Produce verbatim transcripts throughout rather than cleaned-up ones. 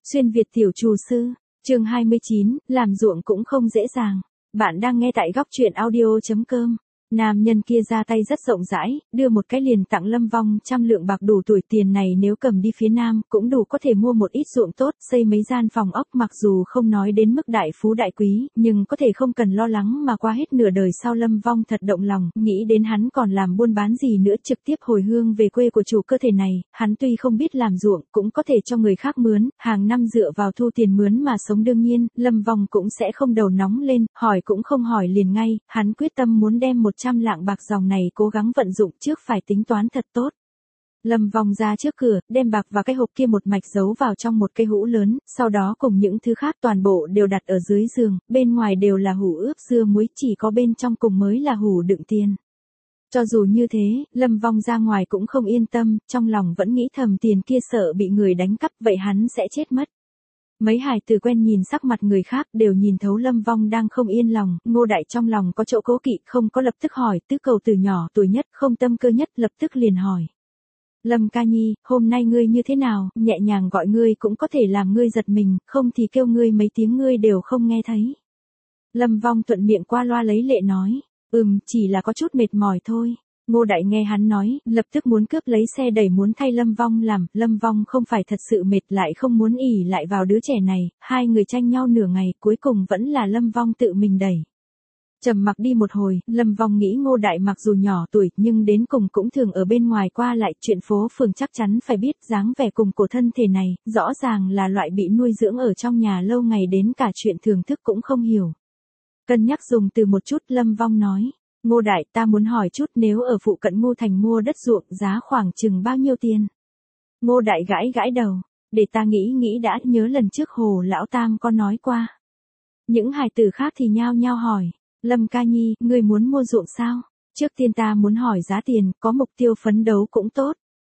Xuyên Việt tiểu trù sư, chương hai mươi chín, làm ruộng cũng không dễ dàng. Bạn đang nghe tại góc truyện audio chấm com. Nam nhân kia ra tay rất rộng rãi, đưa một cái liền tặng Lâm Vong trăm lượng bạc đủ tuổi, tiền này nếu cầm đi phía Nam, cũng đủ có thể mua một ít ruộng tốt, xây mấy gian phòng ốc, mặc dù không nói đến mức đại phú đại quý, nhưng có thể không cần lo lắng mà qua hết nửa đời sau. Lâm Vong thật động lòng, nghĩ đến hắn còn làm buôn bán gì nữa, trực tiếp hồi hương về quê của chủ cơ thể này. Hắn tuy không biết làm ruộng, cũng có thể cho người khác mướn, hàng năm dựa vào thu tiền mướn mà sống. Đương nhiên, Lâm Vong cũng sẽ không đầu nóng lên, hỏi cũng không hỏi liền ngay, hắn quyết tâm muốn đem một trăm lạng bạc dòng này cố gắng vận dụng trước, phải tính toán thật tốt. Lâm Vong ra trước cửa, đem bạc và cái hộp kia một mạch giấu vào trong một cây hũ lớn, sau đó cùng những thứ khác toàn bộ đều đặt ở dưới giường, bên ngoài đều là hũ ướp dưa muối, chỉ có bên trong cùng mới là hũ đựng tiền. Cho dù như thế, Lâm Vong ra ngoài cũng không yên tâm, trong lòng vẫn nghĩ thầm tiền kia sợ bị người đánh cắp, vậy hắn sẽ chết mất. Mấy hài tử quen nhìn sắc mặt người khác đều nhìn thấu Lâm Vong đang không yên lòng. Ngô Đại trong lòng có chỗ cố kỵ, không có lập tức hỏi, tứ cầu từ nhỏ tuổi nhất, không tâm cơ nhất, lập tức liền hỏi. Lâm ca nhi, hôm nay ngươi như thế nào? Nhẹ nhàng gọi ngươi cũng có thể làm ngươi giật mình, không thì kêu ngươi mấy tiếng ngươi đều không nghe thấy. Lâm Vong thuận miệng qua loa lấy lệ nói, ừm, chỉ là có chút mệt mỏi thôi. Ngô Đại nghe hắn nói, lập tức muốn cướp lấy xe đẩy muốn thay Lâm Vong làm. Lâm Vong không phải thật sự mệt, lại không muốn ỉ lại vào đứa trẻ này, hai người tranh nhau nửa ngày, cuối cùng vẫn là Lâm Vong tự mình đẩy. Trầm mặc đi một hồi, Lâm Vong nghĩ Ngô Đại mặc dù nhỏ tuổi, nhưng đến cùng cũng thường ở bên ngoài qua lại, chuyện phố phường chắc chắn phải biết, dáng vẻ cùng cổ thân thể này, rõ ràng là loại bị nuôi dưỡng ở trong nhà lâu ngày đến cả chuyện thưởng thức cũng không hiểu. Cân nhắc dùng từ một chút, Lâm Vong nói. Ngô Đại, ta muốn hỏi chút, nếu ở phụ cận Ngô Thành mua đất ruộng, giá khoảng chừng bao nhiêu tiền? Ngô Đại gãi gãi đầu, để ta nghĩ nghĩ đã, nhớ lần trước Hồ Lão Tam có nói qua. Những hài tử khác thì nhao nhao hỏi, Lâm ca nhi, ngươi muốn mua ruộng sao? Trước tiên ta muốn hỏi giá tiền, có mục tiêu phấn đấu cũng tốt.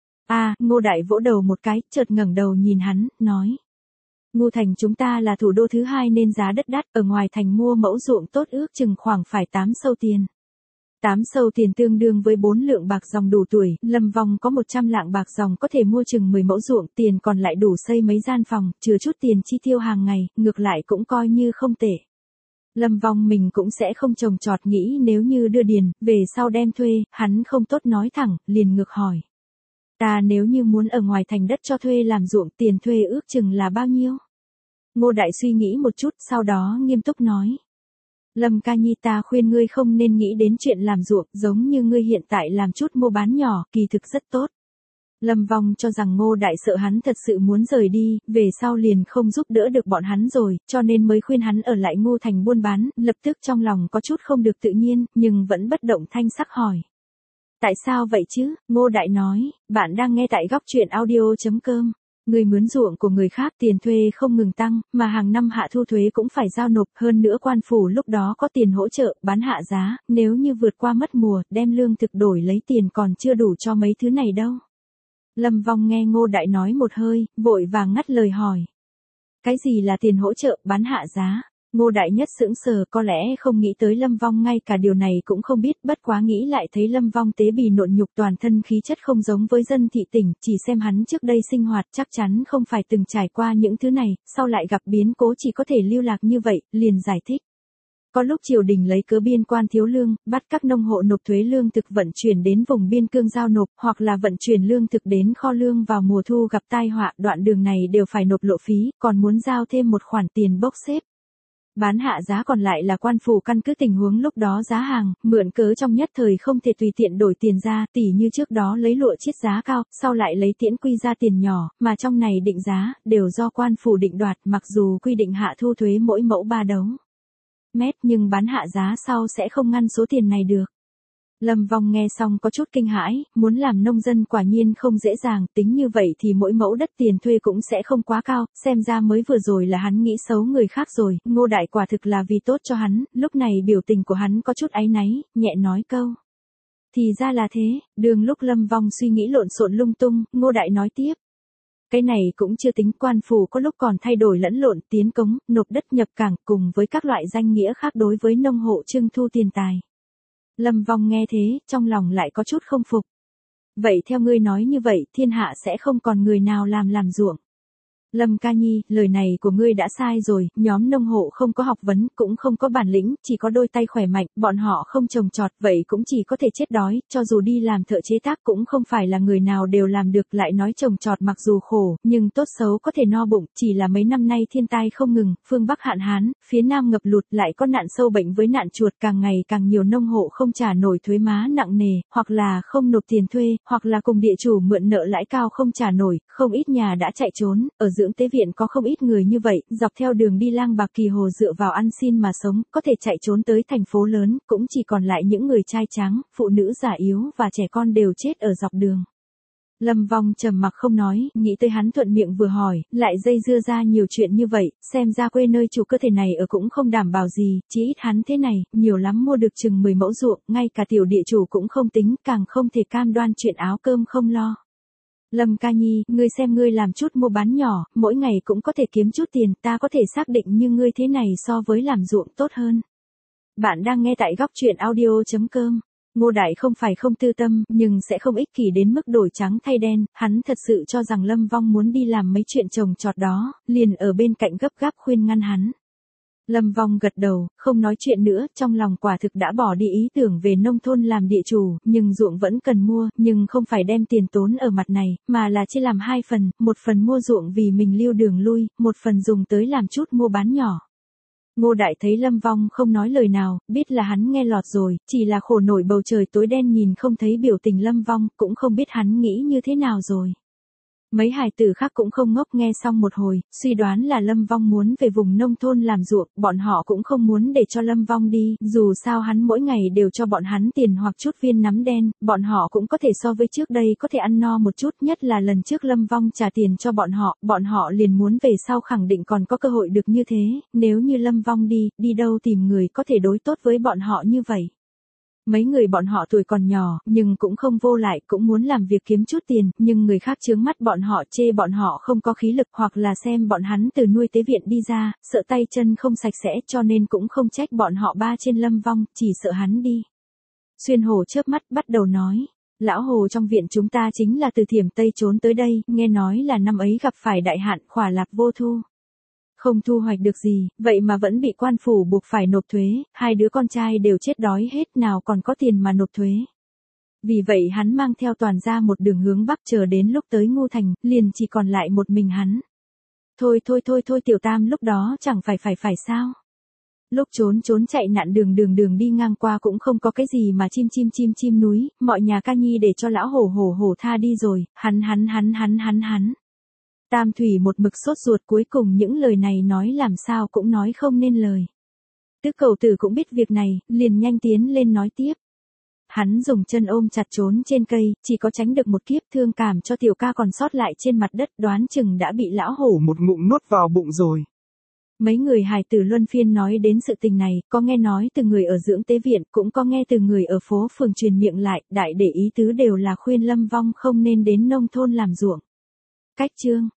À, Ngô Đại vỗ đầu một cái, chợt ngẩng đầu nhìn hắn, nói. Ngô Thành chúng ta là thủ đô thứ hai nên giá đất đắt, ở ngoài thành mua mẫu ruộng tốt ước chừng khoảng phải tám sâu tiền. tám sâu tiền tương đương với bốn lượng bạc dòng đủ tuổi, Lâm Vong có một trăm lạng bạc dòng có thể mua chừng mười mẫu ruộng, tiền còn lại đủ xây mấy gian phòng, chừa chút tiền chi tiêu hàng ngày, ngược lại cũng coi như không tệ. Lâm Vong mình cũng sẽ không trồng trọt, nghĩ nếu như đưa điền, về sau đem thuê, hắn không tốt nói thẳng, liền ngược hỏi. Ta nếu như muốn ở ngoài thành đất cho thuê làm ruộng, tiền thuê ước chừng là bao nhiêu? Ngô Đại suy nghĩ một chút, sau đó nghiêm túc nói. Lâm ca nhi, ta khuyên ngươi không nên nghĩ đến chuyện làm ruộng, giống như ngươi hiện tại làm chút mua bán nhỏ, kỳ thực rất tốt. Lâm Vong cho rằng Ngô Đại sợ hắn thật sự muốn rời đi, về sau liền không giúp đỡ được bọn hắn rồi, cho nên mới khuyên hắn ở lại Ngô Thành buôn bán, lập tức trong lòng có chút không được tự nhiên, nhưng vẫn bất động thanh sắc hỏi. Tại sao vậy chứ? Ngô Đại nói, bạn đang nghe tại góc truyện audio chấm com. Người mướn ruộng của người khác, tiền thuê không ngừng tăng, mà hàng năm hạ thu thuế cũng phải giao nộp, hơn nữa quan phủ lúc đó có tiền hỗ trợ, bán hạ giá, nếu như vượt qua mất mùa, đem lương thực đổi lấy tiền còn chưa đủ cho mấy thứ này đâu. Lâm Vong nghe Ngô Đại nói một hơi, vội vàng ngắt lời hỏi. Cái gì là tiền hỗ trợ, bán hạ giá? Ngô Đại nhất sững sờ, có lẽ không nghĩ tới Lâm Vong ngay cả điều này cũng không biết, bất quá nghĩ lại thấy Lâm Vong tế bì nộn nhục, toàn thân khí chất không giống với dân thị tỉnh, chỉ xem hắn trước đây sinh hoạt chắc chắn không phải từng trải qua những thứ này, sau lại gặp biến cố chỉ có thể lưu lạc như vậy, liền giải thích. Có lúc triều đình lấy cớ biên quan thiếu lương, bắt các nông hộ nộp thuế lương thực vận chuyển đến vùng biên cương giao nộp, hoặc là vận chuyển lương thực đến kho lương vào mùa thu gặp tai họa, đoạn đường này đều phải nộp lộ phí, còn muốn giao thêm một khoản tiền bốc xếp. Bán hạ giá còn lại là quan phủ căn cứ tình huống lúc đó giá hàng, mượn cớ trong nhất thời không thể tùy tiện đổi tiền ra, tỉ như trước đó lấy lụa chiết giá cao, sau lại lấy tiễn quy ra tiền nhỏ, mà trong này định giá, đều do quan phủ định đoạt, mặc dù quy định hạ thu thuế mỗi mẫu ba đấu mét, nhưng bán hạ giá sau sẽ không ngăn số tiền này được. Lâm Vong nghe xong có chút kinh hãi, muốn làm nông dân quả nhiên không dễ dàng, tính như vậy thì mỗi mẫu đất tiền thuê cũng sẽ không quá cao, xem ra mới vừa rồi là hắn nghĩ xấu người khác rồi, Ngô Đại quả thực là vì tốt cho hắn, lúc này biểu tình của hắn có chút áy náy, nhẹ nói câu. Thì ra là thế, đường lúc Lâm Vong suy nghĩ lộn xộn lung tung, Ngô Đại nói tiếp. Cái này cũng chưa tính, quan phủ có lúc còn thay đổi lẫn lộn, tiến cống, nộp đất nhập cảng, cùng với các loại danh nghĩa khác đối với nông hộ trưng thu tiền tài. Lâm Vong nghe thế, trong lòng lại có chút không phục. Vậy theo ngươi nói như vậy, thiên hạ sẽ không còn người nào làm làm ruộng. Lâm Ca Nhi, lời này của ngươi đã sai rồi, nhóm nông hộ không có học vấn, cũng không có bản lĩnh, chỉ có đôi tay khỏe mạnh, bọn họ không trồng trọt, vậy cũng chỉ có thể chết đói, cho dù đi làm thợ chế tác cũng không phải là người nào đều làm được, lại nói trồng trọt mặc dù khổ, nhưng tốt xấu có thể no bụng, chỉ là mấy năm nay thiên tai không ngừng, phương Bắc hạn hán, phía Nam ngập lụt, lại có nạn sâu bệnh với nạn chuột, càng ngày càng nhiều nông hộ không trả nổi thuế má nặng nề, hoặc là không nộp tiền thuê, hoặc là cùng địa chủ mượn nợ lãi cao không trả nổi, không ít nhà đã chạy trốn, ở dưỡng tế viện có không ít người như vậy, dọc theo đường đi lang bạc kỳ hồ dựa vào ăn xin mà sống, có thể chạy trốn tới thành phố lớn, cũng chỉ còn lại những người trai tráng, phụ nữ già yếu và trẻ con đều chết ở dọc đường. Lâm Vong trầm mặc không nói, nghĩ tới hắn thuận miệng vừa hỏi, lại dây dưa ra nhiều chuyện như vậy, xem ra quê nơi chủ cơ thể này ở cũng không đảm bảo gì, chỉ ít hắn thế này, nhiều lắm mua được chừng mười mẫu ruộng, ngay cả tiểu địa chủ cũng không tính, càng không thể cam đoan chuyện áo cơm không lo. Lâm Ca Nhi, ngươi xem ngươi làm chút mua bán nhỏ, mỗi ngày cũng có thể kiếm chút tiền, ta có thể xác định như ngươi thế này so với làm ruộng tốt hơn. Bạn đang nghe tại góc truyện audio chấm com. Ngô Đại không phải không tư tâm, nhưng sẽ không ích kỷ đến mức đổi trắng thay đen, hắn thật sự cho rằng Lâm Vong muốn đi làm mấy chuyện trồng trọt đó, liền ở bên cạnh gấp gáp khuyên ngăn hắn. Lâm Vong gật đầu, không nói chuyện nữa, trong lòng quả thực đã bỏ đi ý tưởng về nông thôn làm địa chủ, nhưng ruộng vẫn cần mua, nhưng không phải đem tiền tốn ở mặt này, mà là chia làm hai phần, một phần mua ruộng vì mình lưu đường lui, một phần dùng tới làm chút mua bán nhỏ. Ngô Đại thấy Lâm Vong không nói lời nào, biết là hắn nghe lọt rồi, chỉ là khổ nổi bầu trời tối đen nhìn không thấy biểu tình Lâm Vong, cũng không biết hắn nghĩ như thế nào rồi. Mấy hài tử khác cũng không ngốc, nghe xong một hồi, suy đoán là Lâm Vong muốn về vùng nông thôn làm ruộng, bọn họ cũng không muốn để cho Lâm Vong đi, dù sao hắn mỗi ngày đều cho bọn hắn tiền hoặc chút viên nắm đen, bọn họ cũng có thể so với trước đây có thể ăn no một chút, nhất là lần trước Lâm Vong trả tiền cho bọn họ, bọn họ liền muốn về sau khẳng định còn có cơ hội được như thế, nếu như Lâm Vong đi, đi đâu tìm người có thể đối tốt với bọn họ như vậy. Mấy người bọn họ tuổi còn nhỏ, nhưng cũng không vô lại, cũng muốn làm việc kiếm chút tiền, nhưng người khác chướng mắt bọn họ, chê bọn họ không có khí lực, hoặc là xem bọn hắn từ nuôi tế viện đi ra, sợ tay chân không sạch sẽ, cho nên cũng không trách bọn họ ba trên Lâm Vong, chỉ sợ hắn đi. Xuyên Hồ chớp mắt bắt đầu nói, lão Hồ trong viện chúng ta chính là từ Thiểm Tây trốn tới đây, nghe nói là năm ấy gặp phải đại hạn, khỏa lạc vô thu. Không thu hoạch được gì, vậy mà vẫn bị quan phủ buộc phải nộp thuế, hai đứa con trai đều chết đói hết, nào còn có tiền mà nộp thuế. Vì vậy hắn mang theo toàn gia một đường hướng bắc, chờ đến lúc tới Ngô Thành, liền chỉ còn lại một mình hắn. Thôi thôi thôi thôi Tiểu Tam lúc đó chẳng phải phải phải sao. Lúc trốn trốn chạy nạn đường đường đường đi ngang qua cũng không có cái gì mà chim chim chim chim núi, mọi nhà Ca Nhi để cho lão hổ hổ hổ tha đi rồi, hắn hắn hắn hắn hắn hắn. Tam Thủy một mực sốt ruột, cuối cùng những lời này nói làm sao cũng nói không nên lời. Tứ Cầu Tử cũng biết việc này, liền nhanh tiến lên nói tiếp. Hắn dùng chân ôm chặt trốn trên cây, chỉ có tránh được một kiếp, thương cảm cho Tiểu Ca còn sót lại trên mặt đất, đoán chừng đã bị lão hổ một ngụm nuốt vào bụng rồi. Mấy người hài tử luân phiên nói đến sự tình này, có nghe nói từ người ở dưỡng tế viện, cũng có nghe từ người ở phố phường truyền miệng lại, đại để ý tứ đều là khuyên Lâm Vong không nên đến nông thôn làm ruộng. Cách chương